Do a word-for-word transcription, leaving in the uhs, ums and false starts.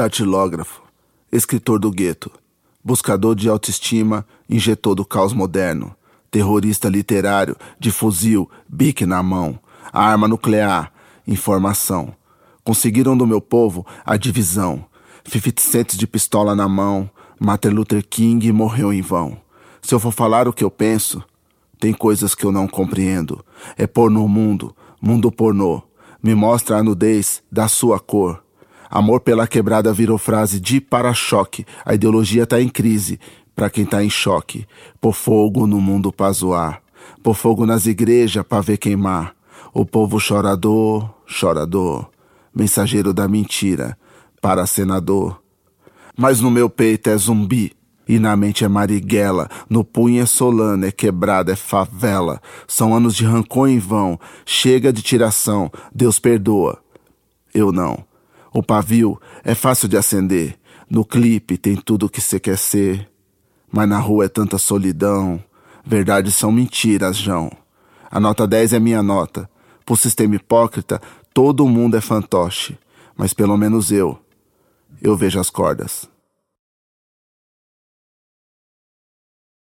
datilógrafo, escritor do gueto, buscador de autoestima, injetor do caos moderno, terrorista literário, de fuzil, bique na mão, arma nuclear, informação. Conseguiram do meu povo a divisão, cinquenta centos de pistola na mão, Martin Luther King morreu em vão. Se eu for falar o que eu penso, tem coisas que eu não compreendo. É pornô mundo, mundo pornô, me mostra a nudez da sua cor. Amor pela quebrada virou frase de para-choque, a ideologia tá em crise, pra quem tá em choque. Pôr fogo no mundo pra zoar, pôr fogo nas igrejas pra ver queimar. O povo chorador, chorador, mensageiro da mentira, para senador. Mas no meu peito é zumbi, e na mente é Marighella, no punho é Solano, é quebrada, é favela. São anos de rancor em vão, chega de tiração, Deus perdoa, eu não. O pavio é fácil de acender, no clipe tem tudo que cê quer ser. Mas na rua é tanta solidão, verdades são mentiras, João. A nota dez é minha nota, pro sistema hipócrita todo mundo é fantoche. Mas pelo menos eu, eu vejo as cordas.